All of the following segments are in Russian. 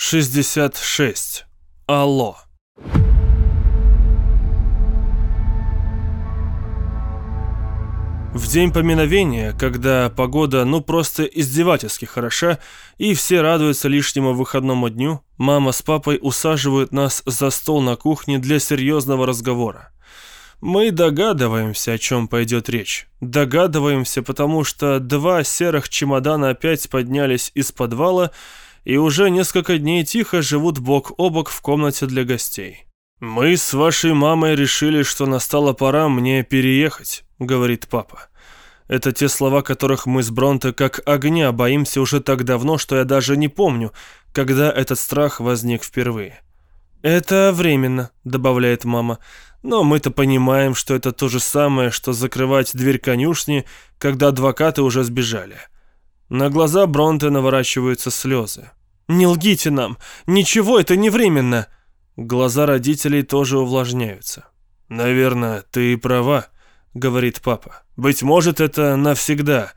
66. Алло. В день поминовения, когда погода просто издевательски хороша, и все радуются лишнему выходному дню, мама с папой усаживают нас за стол на кухне для серьезного разговора. Мы догадываемся, о чем пойдет речь. Догадываемся, потому что 2 серых чемодана опять поднялись из подвала и уже несколько дней тихо живут бок о бок в комнате для гостей. «Мы с вашей мамой решили, что настала пора мне переехать», — говорит папа. Это те слова, которых мы с Бронте как огня боимся уже так давно, что я даже не помню, когда этот страх возник впервые. «Это временно», — добавляет мама, «но мы-то понимаем, что это то же самое, что закрывать дверь конюшни, когда адвокаты уже сбежали». На глаза Бронте наворачиваются слезы. «Не лгите нам! Ничего, это не временно!» Глаза родителей тоже увлажняются. «Наверное, ты права», — говорит папа. «Быть может, это навсегда.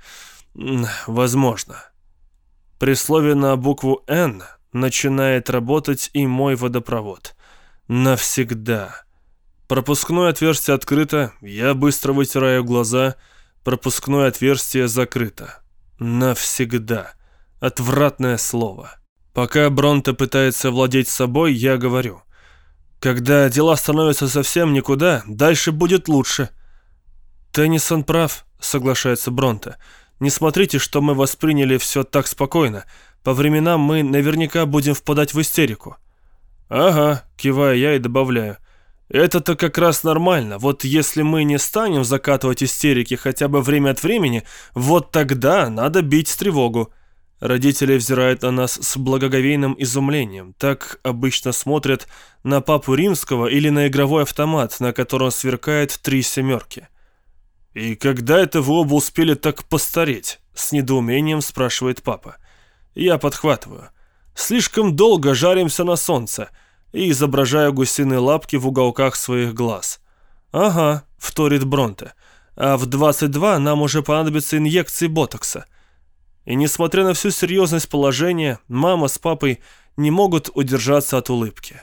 Возможно». При слове на букву «Н» начинает работать и мой водопровод. Навсегда. Пропускное отверстие открыто, я быстро вытираю глаза, пропускное отверстие закрыто. Навсегда. Отвратное слово. Пока Бронте пытается владеть собой, я говорю: когда дела становятся совсем никуда, дальше будет лучше. Теннисон прав, соглашается Бронте. Не смотрите, что мы восприняли все так спокойно. По временам мы наверняка будем впадать в истерику. Ага, киваю я и добавляю. Это-то как раз нормально. Вот если мы не станем закатывать истерики хотя бы время от времени, вот тогда надо бить тревогу. Родители взирают на нас с благоговейным изумлением. Так обычно смотрят на папу римского или на игровой автомат, на котором сверкает 3 семерки. «И когда это вы оба успели так постареть?» — с недоумением спрашивает папа. Я подхватываю. «Слишком долго жаримся на солнце», и изображаю гусиные лапки в уголках своих глаз. «Ага», — вторит Бронте, «а в 22 нам уже понадобятся инъекции ботокса». И несмотря на всю серьезность положения, мама с папой не могут удержаться от улыбки.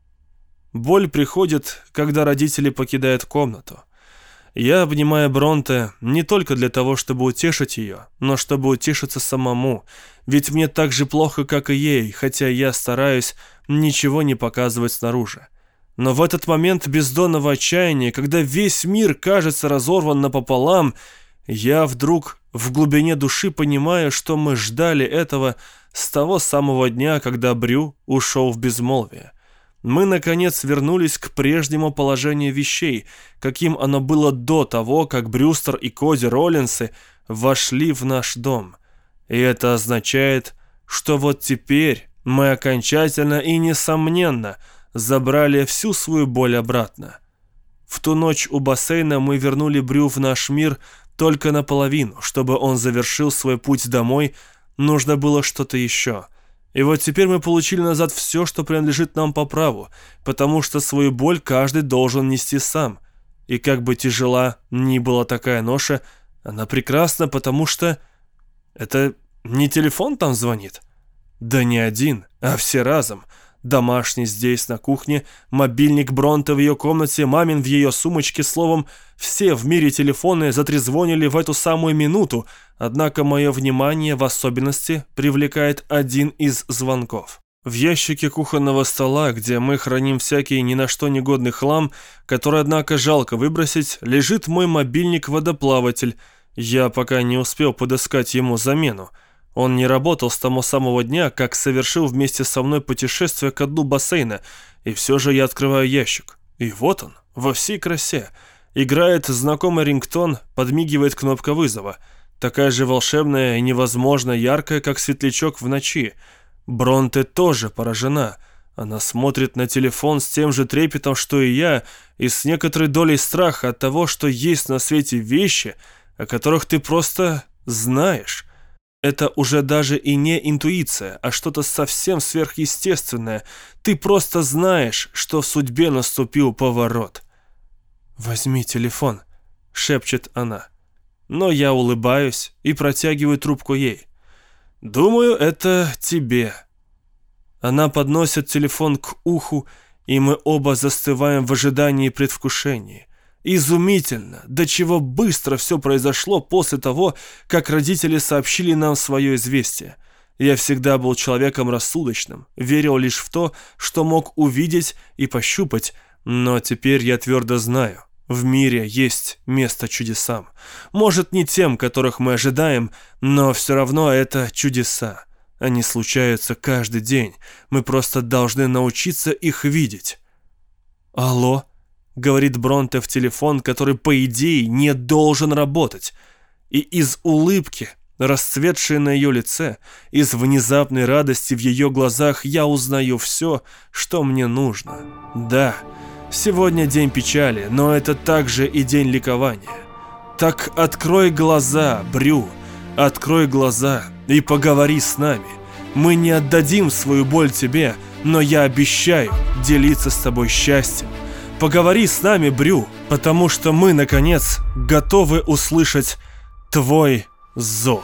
Боль приходит, когда родители покидают комнату. Я обнимаю Бронте не только для того, чтобы утешить ее, но чтобы утешиться самому, ведь мне так же плохо, как и ей, хотя я стараюсь ничего не показывать снаружи. Но в этот момент бездонного отчаяния, когда весь мир кажется разорван напополам, я вдруг в глубине души понимаю, что мы ждали этого с того самого дня, когда Брю ушел в безмолвие. Мы, наконец, вернулись к прежнему положению вещей, каким оно было до того, как Брюстер и Коди Роллинсы вошли в наш дом. И это означает, что вот теперь мы окончательно и несомненно забрали всю свою боль обратно. В ту ночь у бассейна мы вернули Брю в наш мир только наполовину. Чтобы он завершил свой путь домой, нужно было что-то еще. И вот теперь мы получили назад все, что принадлежит нам по праву, потому что свою боль каждый должен нести сам. И как бы тяжела ни была такая ноша, она прекрасна, потому что... Это не телефон там звонит? Да не один, а все разом. Домашний здесь, на кухне, мобильник Бронте в ее комнате, мамин в ее сумочке, словом, все в мире телефоны затрезвонили в эту самую минуту, однако мое внимание в особенности привлекает один из звонков. В ящике кухонного стола, где мы храним всякий ни на что негодный хлам, который, однако, жалко выбросить, лежит мой мобильник-водоплаватель. Я пока не успел подыскать ему замену. Он не работал с того самого дня, как совершил вместе со мной путешествие ко дну бассейна, и все же я открываю ящик. И вот он, во всей красе. Играет знакомый рингтон, подмигивает кнопка вызова. Такая же волшебная и невозможно яркая, как светлячок в ночи. Бронте тоже поражена. Она смотрит на телефон с тем же трепетом, что и я, и с некоторой долей страха от того, что есть на свете вещи, о которых ты просто знаешь. Это уже даже и не интуиция, а что-то совсем сверхъестественное. Ты просто знаешь, что в судьбе наступил поворот. «Возьми телефон», — шепчет она. Но я улыбаюсь и протягиваю трубку ей. «Думаю, это тебе». Она подносит телефон к уху, и мы оба застываем в ожидании и предвкушении. Изумительно, до чего быстро все произошло после того, как родители сообщили нам свое известие. Я всегда был человеком рассудочным, верил лишь в то, что мог увидеть и пощупать, но теперь я твердо знаю, в мире есть место чудесам. Может, не тем, которых мы ожидаем, но все равно это чудеса. Они случаются каждый день. Мы просто должны научиться их видеть. «Алло?» — говорит Бронте в телефон, который, по идее, не должен работать. И из улыбки, расцветшей на ее лице, из внезапной радости в ее глазах я узнаю все, что мне нужно. Да, сегодня день печали, но это также и день ликования. Так открой глаза, Брю, открой глаза и поговори с нами. Мы не отдадим свою боль тебе, но я обещаю делиться с тобой счастьем. Поговори с нами, Брю, потому что мы, наконец, готовы услышать твой зов.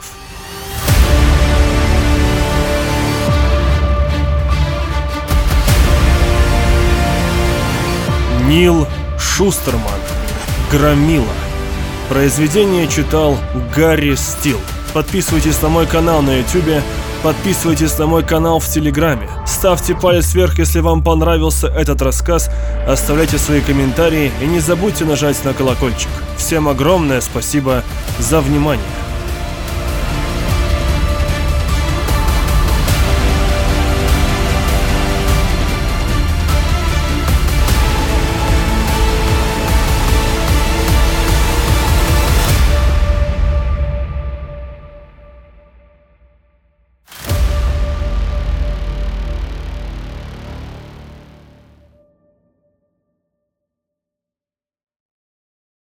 Нил Шустерман. Громила. Произведение читал Гарри Стил. Подписывайтесь на мой канал на YouTube, подписывайтесь на мой канал в Телеграме, ставьте палец вверх, если вам понравился этот рассказ, оставляйте свои комментарии и не забудьте нажать на колокольчик. Всем огромное спасибо за внимание.